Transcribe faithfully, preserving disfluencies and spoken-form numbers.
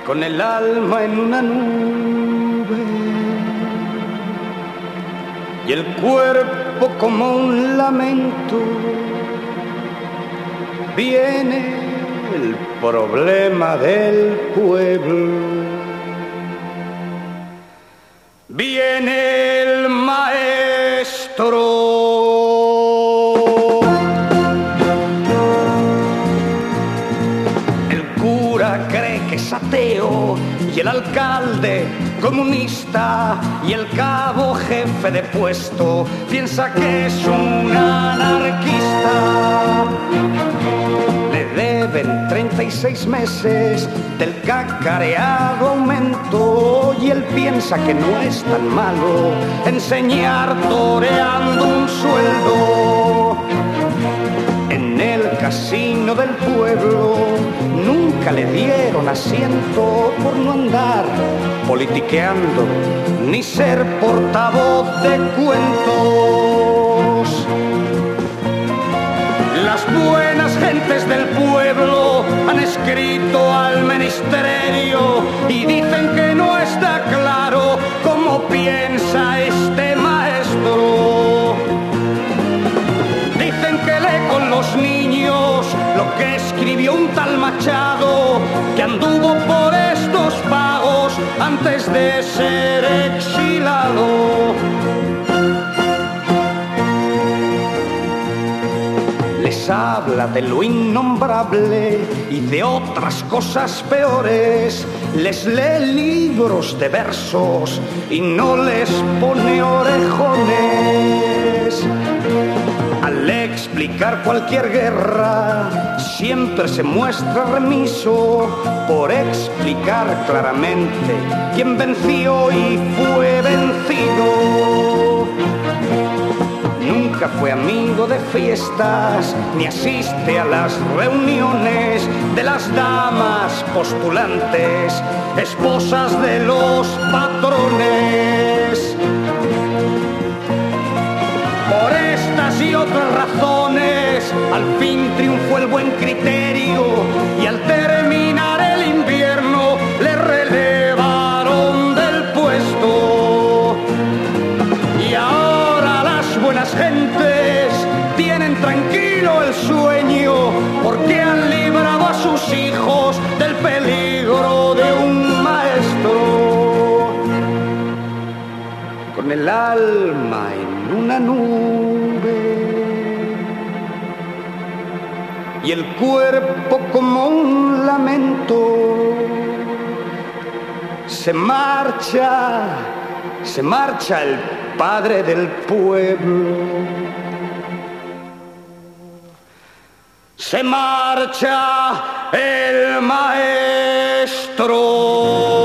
con el alma en una nube y el cuerpo como un lamento. Viene el problema del pueblo. Viene el maestro. El cura cree que es ateo y el alcalde comunista y el cabo jefe de puesto piensa que es un anarquista. Le deben treinta y seis meses del cacareado aumento y él piensa que no es tan malo enseñar toreando un sueldo. En el casino del pueblo nunca le dieron asiento por no andar politiqueando ni ser portavoz de cuentos. Las buenas gentes del pueblo han escrito al ministerio y dicen que no está claro cómo piensa este maestro. Dicen que lee con los niños lo que escribió un tal Machado, que anduvo por estos pagos antes de ser exilado. Les habla de lo innombrable y de otras cosas peores. Les lee libros de versos y no les pone orejones. Al explicar cualquier guerra siempre se muestra remiso por explicar claramente quién venció y fue vencido. Nunca fue amigo de fiestas, ni asiste a las reuniones de las damas postulantes, esposas de los patrones. Por estas y otras razones, al fin triunfó el buen criterio y al terminar el invierno le relevaron del puesto. Y ahora las buenas gentes tienen tranquilo el sueño porque han librado a sus hijos del peligro de un maestro. Con el alma en una nube y el cuerpo como un lamento, se marcha, se marcha el padre del pueblo. Se marcha el maestro.